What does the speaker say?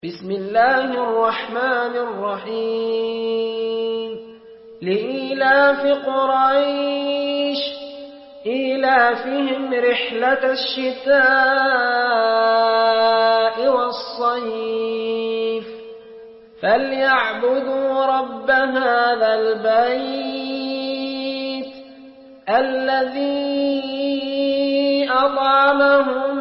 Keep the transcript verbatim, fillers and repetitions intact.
بسم الله الرحمن الرحيم لإيلاف قريش إيلافهم رحلة الشتاء والصيف فليعبدوا رب هذا البيت الذي أطعمهم